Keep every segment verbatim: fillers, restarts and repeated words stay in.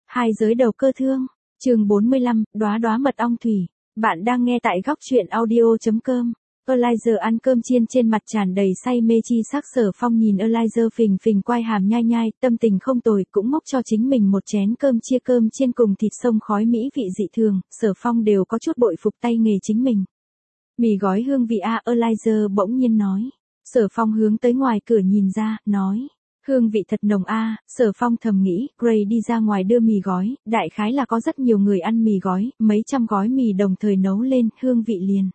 Hai giới đầu cơ thương, chương bốn mươi lăm, đóa đóa mật ong thủy. Bạn đang nghe tại góc truyện audio chấm com. Eliza ăn cơm chiên trên mặt tràn đầy say mê chi sắc. Sở Phong nhìn Eliza phình phình quai hàm nhai nhai, tâm tình không tồi, cũng múc cho chính mình một chén cơm chia cơm chiên cùng thịt sông khói mỹ vị dị thường. Sở Phong đều có chút bội phục tay nghề chính mình. Mì gói hương vị a, Eliza bỗng nhiên nói. Sở Phong hướng tới ngoài cửa nhìn ra, nói. Hương vị thật nồng a, Sở Phong thầm nghĩ. Gray đi ra ngoài đưa mì gói, đại khái là có rất nhiều người ăn mì gói, mấy trăm gói mì đồng thời nấu lên, hương vị liền.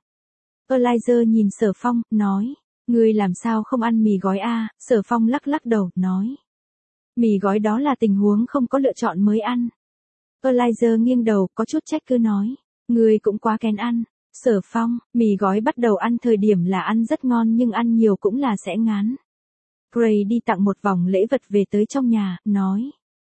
Eliza nhìn Sở Phong, nói. Ngươi làm sao không ăn mì gói a? Sở Phong lắc lắc đầu, nói. Mì gói đó là tình huống không có lựa chọn mới ăn. Eliza nghiêng đầu, có chút trách cứ nói. Ngươi cũng quá kén ăn. Sở Phong, mì gói bắt đầu ăn thời điểm là ăn rất ngon nhưng ăn nhiều cũng là sẽ ngán. Gray đi tặng một vòng lễ vật về tới trong nhà, nói.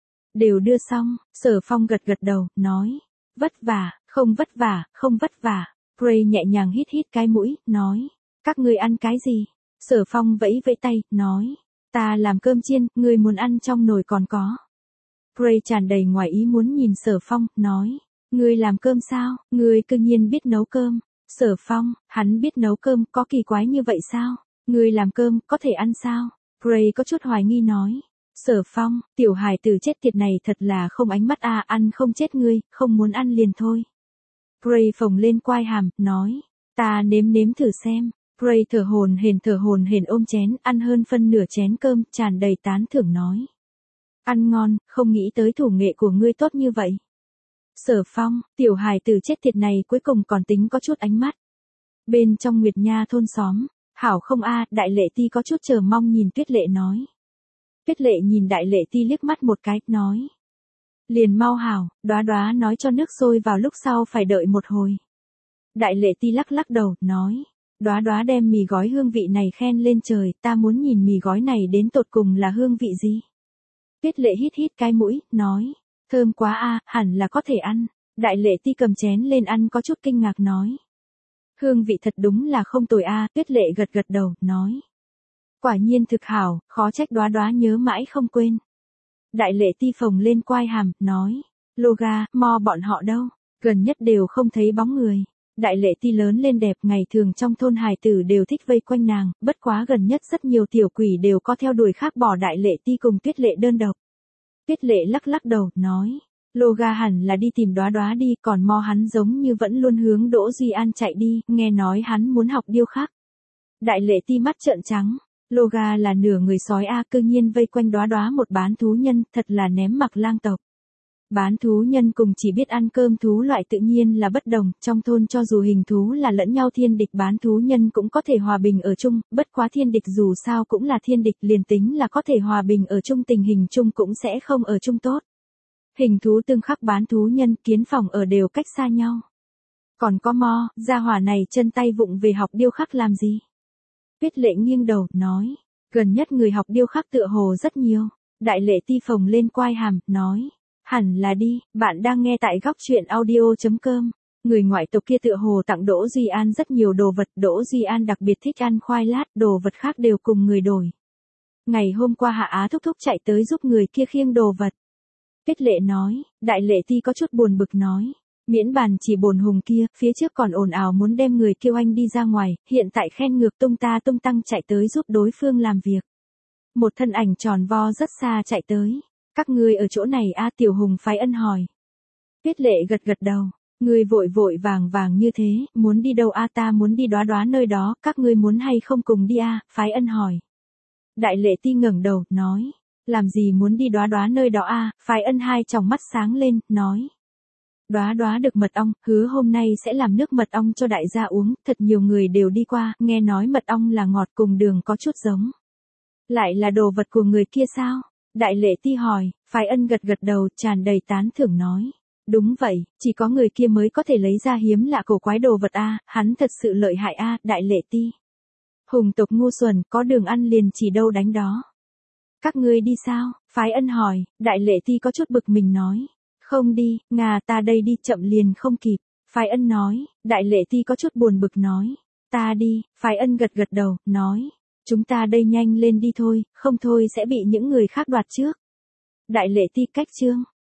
Đều đưa xong, Sở Phong gật gật đầu, nói. Vất vả, không vất vả, không vất vả. Gray nhẹ nhàng hít hít cái mũi, nói. Các ngươi ăn cái gì? Sở Phong vẫy vẫy tay, nói. Ta làm cơm chiên, ngươi muốn ăn trong nồi còn có. Gray tràn đầy ngoài ý muốn nhìn Sở Phong, nói. Ngươi làm cơm sao? Ngươi cư nhiên biết nấu cơm. Sở Phong, hắn biết nấu cơm, có kỳ quái như vậy sao? Ngươi làm cơm, có thể ăn sao? Gray có chút hoài nghi nói. Sở Phong, tiểu hài tử chết tiệt này thật là không ánh mắt a, ăn không chết ngươi, không muốn ăn liền thôi. Gray phồng lên quai hàm, nói. Ta nếm nếm thử xem. Gray thở hồn hển thở hồn hển ôm chén, ăn hơn phân nửa chén cơm, tràn đầy tán thưởng nói. Ăn ngon, không nghĩ tới thủ nghệ của ngươi tốt như vậy. Sở Phong, tiểu hài tử chết tiệt này cuối cùng còn tính có chút ánh mắt. Bên trong Nguyệt Nha thôn xóm, hảo không a, Đại Lệ Ti có chút chờ mong nhìn Tuyết Lệ nói. Tuyết Lệ nhìn Đại Lệ Ti liếc mắt một cái, nói. Liền mau hảo, đóa đóa nói cho nước sôi vào lúc sau phải đợi một hồi. Đại Lệ Ti lắc lắc đầu, nói. Đóa đóa đem mì gói hương vị này khen lên trời, ta muốn nhìn mì gói này đến tột cùng là hương vị gì. Tuyết Lệ hít hít cái mũi, nói. Thơm quá a, hẳn là có thể ăn. Đại Lệ Ti cầm chén lên ăn có chút kinh ngạc nói. Hương vị thật đúng là không tồi a, Tuyết Lệ gật gật đầu, nói. Quả nhiên thực hảo, khó trách đóa đóa nhớ mãi không quên. Đại Lệ Ti phồng lên quai hàm, nói. Loga, Mo bọn họ đâu? Gần nhất đều không thấy bóng người. Đại Lệ Ti lớn lên đẹp, ngày thường trong thôn hài tử đều thích vây quanh nàng, bất quá gần nhất rất nhiều tiểu quỷ đều có theo đuổi khác bỏ Đại Lệ Ti cùng Tuyết Lệ đơn độc. Tuyết Lệ lắc lắc đầu, nói. Loga hẳn là đi tìm đóa đóa đi, còn Mo hắn giống như vẫn luôn hướng Đỗ Duy An chạy đi, nghe nói hắn muốn học điêu khắc. Đại Lệ Ti mắt trợn trắng. Loga là nửa người sói a, cư nhiên vây quanh đóa đóa một bán thú nhân, thật là ném mặc lang tộc. Bán thú nhân cùng chỉ biết ăn cơm thú loại tự nhiên là bất đồng, trong thôn cho dù hình thú là lẫn nhau thiên địch bán thú nhân cũng có thể hòa bình ở chung, bất quá thiên địch dù sao cũng là thiên địch, liền tính là có thể hòa bình ở chung tình hình chung cũng sẽ không ở chung tốt. Hình thú tương khắc bán thú nhân, kiến phòng ở đều cách xa nhau. Còn có Mo, gia hỏa này chân tay vụng về học điêu khắc làm gì? Tuyết Lệ nghiêng đầu, nói. Gần nhất người học điêu khắc tựa hồ rất nhiều. Đại Lệ Ti phồng lên quai hàm, nói. Hẳn là đi, bạn đang nghe tại góc truyện audio chấm com. Người ngoại tộc kia tựa hồ tặng Đỗ Duy An rất nhiều đồ vật, Đỗ Duy An đặc biệt thích ăn khoai lát, đồ vật khác đều cùng người đổi. Ngày hôm qua Hạ Á thúc thúc chạy tới giúp người kia khiêng đồ vật. Tuyết Lệ nói, Đại Lệ Ti có chút buồn bực nói. Miễn bàn chỉ bồn hùng kia, phía trước còn ồn ào muốn đem người kêu anh đi ra ngoài, hiện tại khen ngược tung ta tung tăng chạy tới giúp đối phương làm việc. Một thân ảnh tròn vo rất xa chạy tới. Các ngươi ở chỗ này a, Tiểu Hùng phái ân hỏi. Tuyết Lệ gật gật đầu. Ngươi vội vội vàng vàng như thế, muốn đi đâu a? Ta muốn đi đóa đóa nơi đó, các ngươi muốn hay không cùng đi a? Phái ân hỏi. Đại Lệ Ti ngẩng đầu, nói. Làm gì muốn đi đóa đóa nơi đó a? Phái ân hai tròng mắt sáng lên, nói. Đóa đóa được mật ong, hứa hôm nay sẽ làm nước mật ong cho đại gia uống, thật nhiều người đều đi qua, nghe nói mật ong là ngọt cùng đường có chút giống. Lại là đồ vật của người kia sao? Đại Lệ Ti hỏi, Phái ân gật gật đầu, tràn đầy tán thưởng nói. Đúng vậy, chỉ có người kia mới có thể lấy ra hiếm lạ cổ quái đồ vật a, hắn thật sự lợi hại a, Đại Lệ Ti. Hùng tộc ngu xuẩn, có đường ăn liền chỉ đâu đánh đó. Các ngươi đi sao? Phái ân hỏi, Đại Lệ Ti có chút bực mình nói. Không đi, ngà ta đây đi chậm liền không kịp. Phái ân nói, Đại Lệ Ti có chút buồn bực nói. Ta đi, Phái ân gật gật đầu, nói. Chúng ta đây nhanh lên đi thôi, không thôi sẽ bị những người khác đoạt trước. Đại Lệ Ti cách chương.